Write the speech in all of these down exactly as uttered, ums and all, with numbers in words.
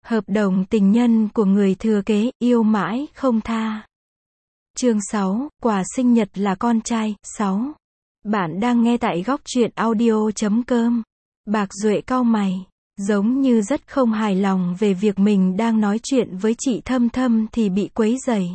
Hợp đồng tình nhân của người thừa kế, yêu mãi không tha. Chương sáu, quà sinh nhật là con trai. sáu. Bạn đang nghe tại góc truyện audio chấm com. Bạc Duệ cau mày, giống như rất không hài lòng về việc mình đang nói chuyện với chị Thâm Thâm thì bị quấy rầy.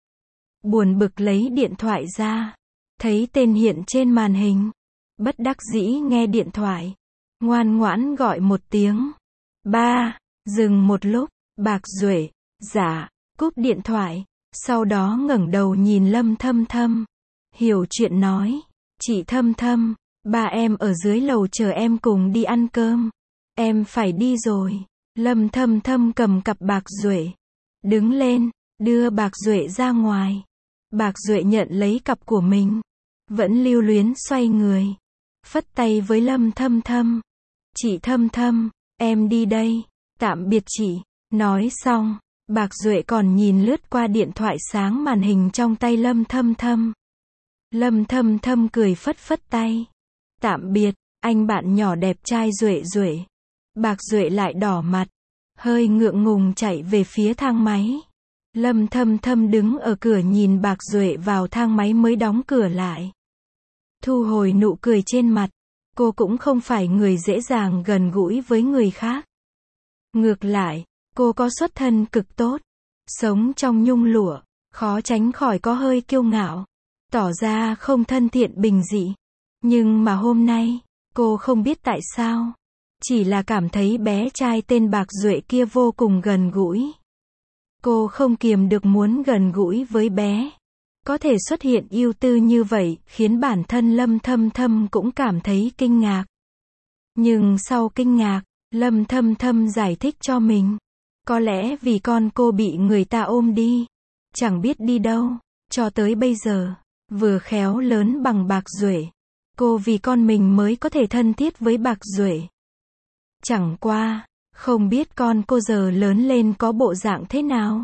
Buồn bực lấy điện thoại ra, thấy tên hiện trên màn hình, bất đắc dĩ nghe điện thoại, ngoan ngoãn gọi một tiếng. Ba, dừng một lúc, Bạc Duệ, dạ, cúp điện thoại, sau đó ngẩng đầu nhìn Lâm Thâm Thâm. Hiểu chuyện nói, chị Thâm Thâm, ba em ở dưới lầu chờ em cùng đi ăn cơm. Em phải đi rồi. Lâm Thâm Thâm cầm cặp Bạc Duệ, đứng lên, đưa Bạc Duệ ra ngoài. Bạc Duệ nhận lấy cặp của mình, vẫn lưu luyến xoay người, phất tay với Lâm Thâm Thâm. Chị Thâm Thâm, em đi đây, tạm biệt chị. Nói xong, Bạc Duệ còn nhìn lướt qua điện thoại sáng màn hình trong tay Lâm Thâm Thâm. Lâm Thâm Thâm cười phất phất tay. Tạm biệt, anh bạn nhỏ đẹp trai Duệ Duệ. Bạc Duệ lại đỏ mặt, hơi ngượng ngùng chạy về phía thang máy. Lâm Thâm Thâm đứng ở cửa nhìn Bạc Duệ vào thang máy mới đóng cửa lại. Thu hồi nụ cười trên mặt, cô cũng không phải người dễ dàng gần gũi với người khác. Ngược lại, cô có xuất thân cực tốt, sống trong nhung lụa, khó tránh khỏi có hơi kiêu ngạo, tỏ ra không thân thiện bình dị. Nhưng mà hôm nay, cô không biết tại sao, chỉ là cảm thấy bé trai tên Bạc Duệ kia vô cùng gần gũi. Cô không kiềm được muốn gần gũi với bé. Có thể xuất hiện ưu tư như vậy, khiến bản thân Lâm Thâm Thâm cũng cảm thấy kinh ngạc. Nhưng sau kinh ngạc, Lâm Thâm Thâm giải thích cho mình. Có lẽ vì con cô bị người ta ôm đi, chẳng biết đi đâu, cho tới bây giờ, vừa khéo lớn bằng Bạc Duệ. Cô vì con mình mới có thể thân thiết với Bạc Duệ. Chẳng qua, không biết con cô giờ lớn lên có bộ dạng thế nào?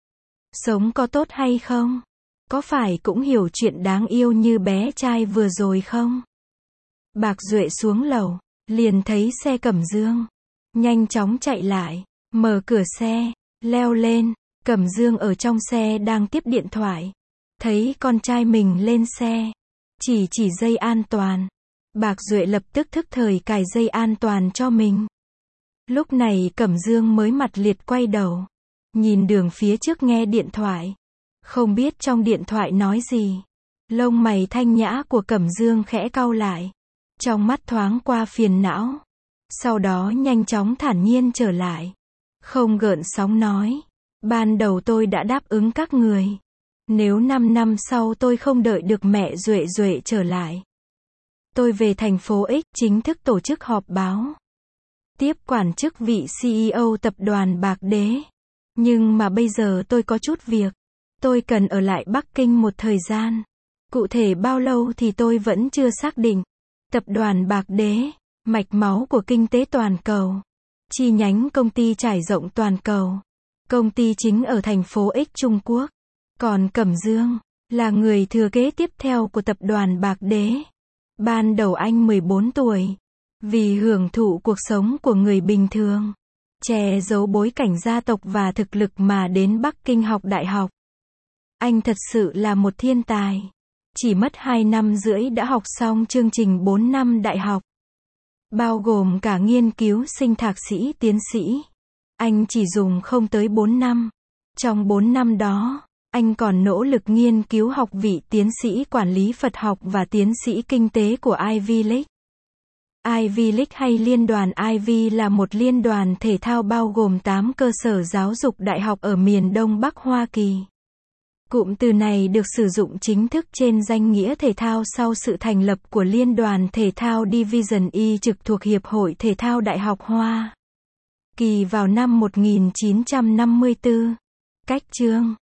Sống có tốt hay không? Có phải cũng hiểu chuyện đáng yêu như bé trai vừa rồi không? Bạc Duệ xuống lầu, liền thấy xe Cẩm Dương. Nhanh chóng chạy lại, mở cửa xe, leo lên. Cẩm Dương ở trong xe đang tiếp điện thoại. Thấy con trai mình lên xe, chỉ chỉ dây an toàn. Bạc Duệ lập tức thức thời cài dây an toàn cho mình. Lúc này Cẩm Dương mới mặt liệt quay đầu, nhìn đường phía trước nghe điện thoại. Không biết trong điện thoại nói gì. Lông mày thanh nhã của Cẩm Dương khẽ cau lại, trong mắt thoáng qua phiền não. Sau đó nhanh chóng thản nhiên trở lại, không gợn sóng nói. Ban đầu tôi đã đáp ứng các người. Nếu năm năm sau tôi không đợi được mẹ Duệ Duệ trở lại, tôi về thành phố X chính thức tổ chức họp báo, tiếp quản chức vị xê e ô tập đoàn Bạc Đế. Nhưng mà bây giờ tôi có chút việc, tôi cần ở lại Bắc Kinh một thời gian. Cụ thể bao lâu thì tôi vẫn chưa xác định. Tập đoàn Bạc Đế, mạch máu của kinh tế toàn cầu, chi nhánh công ty trải rộng toàn cầu. Công ty chính ở thành phố X Trung Quốc. Còn Cẩm Dương là người thừa kế tiếp theo của tập đoàn Bạc Đế. Ban đầu anh mười bốn tuổi, vì hưởng thụ cuộc sống của người bình thường, che giấu bối cảnh gia tộc và thực lực mà đến Bắc Kinh học đại học. Anh thật sự là một thiên tài. Chỉ mất hai năm rưỡi đã học xong chương trình bốn năm đại học, bao gồm cả nghiên cứu sinh thạc sĩ tiến sĩ. Anh chỉ dùng không tới bốn năm. Trong bốn năm đó, anh còn nỗ lực nghiên cứu học vị tiến sĩ quản lý Phật học và tiến sĩ kinh tế của Ivy League. Ivy League hay liên đoàn Ivy là một liên đoàn thể thao bao gồm tám cơ sở giáo dục đại học ở miền Đông Bắc Hoa Kỳ. Cụm từ này được sử dụng chính thức trên danh nghĩa thể thao sau sự thành lập của Liên đoàn Thể thao Division Y trực thuộc Hiệp hội Thể thao Đại học Hoa Kỳ vào năm một nghìn chín trăm năm mươi tư. Cách chương